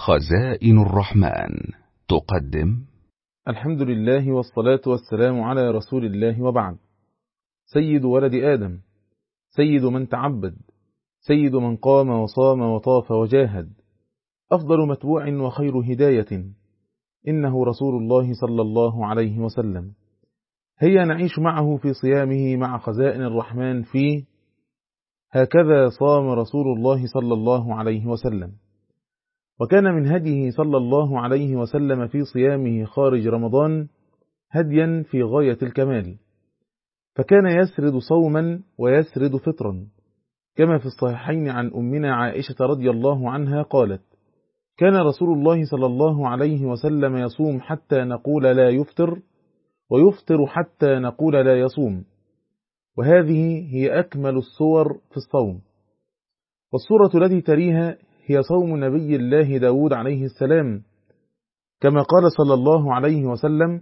خزائن الرحمن تقدم. الحمد لله والصلاة والسلام على رسول الله، وبعد. سيد ولد آدم، سيد من تعبد، سيد من قام وصام وطاف وجاهد، أفضل متبوع وخير هداية، إنه رسول الله صلى الله عليه وسلم. هيا نعيش معه في صيامه مع خزائن الرحمن فيه. هكذا صام رسول الله صلى الله عليه وسلم، وكان من هديه صلى الله عليه وسلم في صيامه خارج رمضان هديا في غاية الكمال، فكان يسرد صوما ويسرد فطرا، كما في الصحيحين عن أمنا عائشة رضي الله عنها قالت: كان رسول الله صلى الله عليه وسلم يصوم حتى نقول لا يفطر، ويفطر حتى نقول لا يصوم. وهذه هي أكمل الصور في الصوم. والصورة التي تليها هي صوم نبي الله داود عليه السلام، كما قال صلى الله عليه وسلم: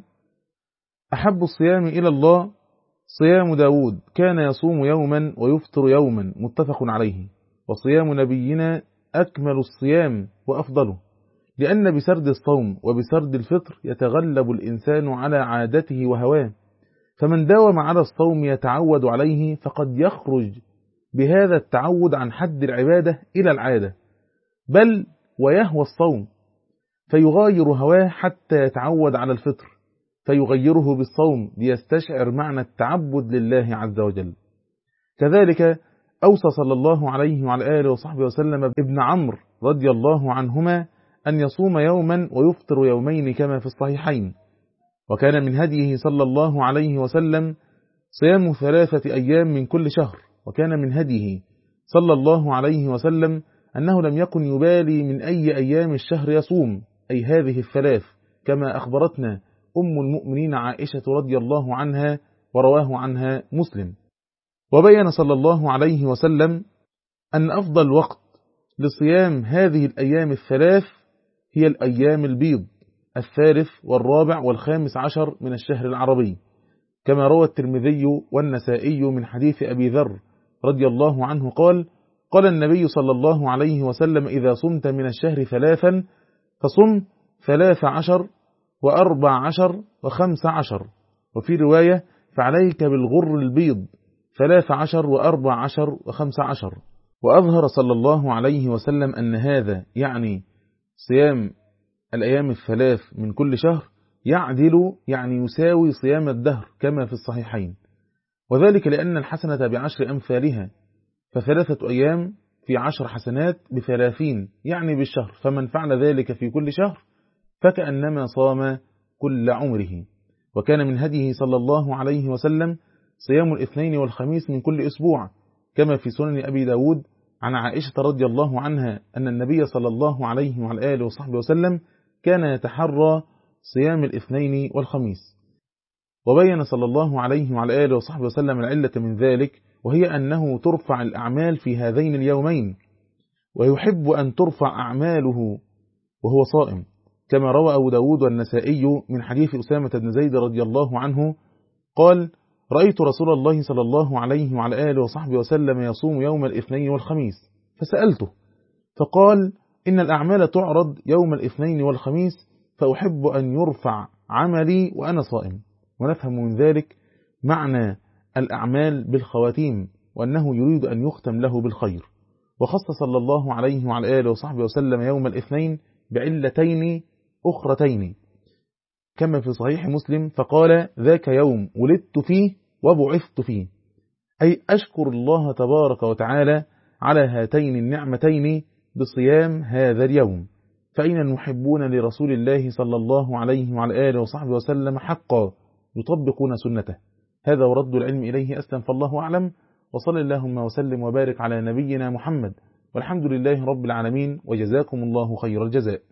أحب الصيام إلى الله صيام داود، كان يصوم يوما ويفطر يوما، متفق عليه. وصيام نبينا أكمل الصيام وأفضله، لأن بسرد الصوم وبسرد الفطر يتغلب الإنسان على عادته وهواه، فمن داوم على الصوم يتعود عليه، فقد يخرج بهذا التعود عن حد العبادة إلى العادة، بل ويهوى الصوم، فيغاير هواه حتى يتعود على الفطر، فيغيره بالصوم ليستشعر معنى التعبد لله عز وجل. كذلك أوصى صلى الله عليه وعلى آله وصحبه وسلم ابن عمرو رضي الله عنهما أن يصوم يوما ويفطر يومين كما في الصحيحين. وكان من هديه صلى الله عليه وسلم صيام 3 أيام من كل شهر. وكان من هديه صلى الله عليه وسلم أنه لم يكن يبالي من أي أيام الشهر يصوم، أي هذه 3، كما أخبرتنا أم المؤمنين عائشة رضي الله عنها ورواه عنها مسلم. وبين صلى الله عليه وسلم أن أفضل وقت لصيام هذه الأيام 3 هي الأيام البيض، 3 و4 و15 من الشهر العربي، كما روى الترمذي والنسائي من حديث أبي ذر رضي الله عنه قال: قال النبي صلى الله عليه وسلم: إذا صمت من الشهر 3 فصم 13 و14 و15. وفي رواية: فعليك بالغر البيض 13 و14 و15. وأظهر صلى الله عليه وسلم أن هذا يعني صيام الأيام 3 من كل شهر يعدل، يعني يساوي صيام الدهر كما في الصحيحين، وذلك لأن الحسنة ب10 أمثالها، ف3 أيام في 10 حسنات ب30، يعني بالشهر، فمن فعل ذلك في كل شهر فكأنما صام كل عمره. وكان من هديه صلى الله عليه وسلم صيام الاثنين والخميس من كل أسبوع، كما في سنن أبي داود عن عائشة رضي الله عنها أن النبي صلى الله عليه وعلى آله وصحبه وسلم كان يتحرى صيام الاثنين والخميس. وبين صلى الله عليه وعلى آله وصحبه وسلم العلة من ذلك، وهي أنه ترفع الأعمال في هذين اليومين، ويحب أن ترفع أعماله وهو صائم، كما روى أبو داود والنسائي من حديث أسامة بن زيد رضي الله عنه قال: رأيت رسول الله صلى الله عليه وعلى آله وصحبه وسلم يصوم يوم الاثنين والخميس، فسألته فقال: إن الأعمال تعرض يوم الاثنين والخميس، فأحب أن يرفع عملي وأنا صائم. ونفهم من ذلك معنى الأعمال بالخواتيم، وأنه يريد أن يختم له بالخير. وخص صلى الله عليه وعلى آله وصحبه وسلم يوم الاثنين بعلتين أخرتين، كما في صحيح مسلم، فقال: ذاك يوم ولدت فيه وبعثت فيه، أي أشكر الله تبارك وتعالى على هاتين النعمتين بصيام هذا اليوم. فأين المحبون لرسول الله صلى الله عليه وعلى آله وصحبه وسلم حقا يطبقون سنته؟ هذا ورد العلم إليه أسلم، فالله أعلم. وصل اللهم وسلم وبارك على نبينا محمد، والحمد لله رب العالمين، وجزاكم الله خير الجزاء.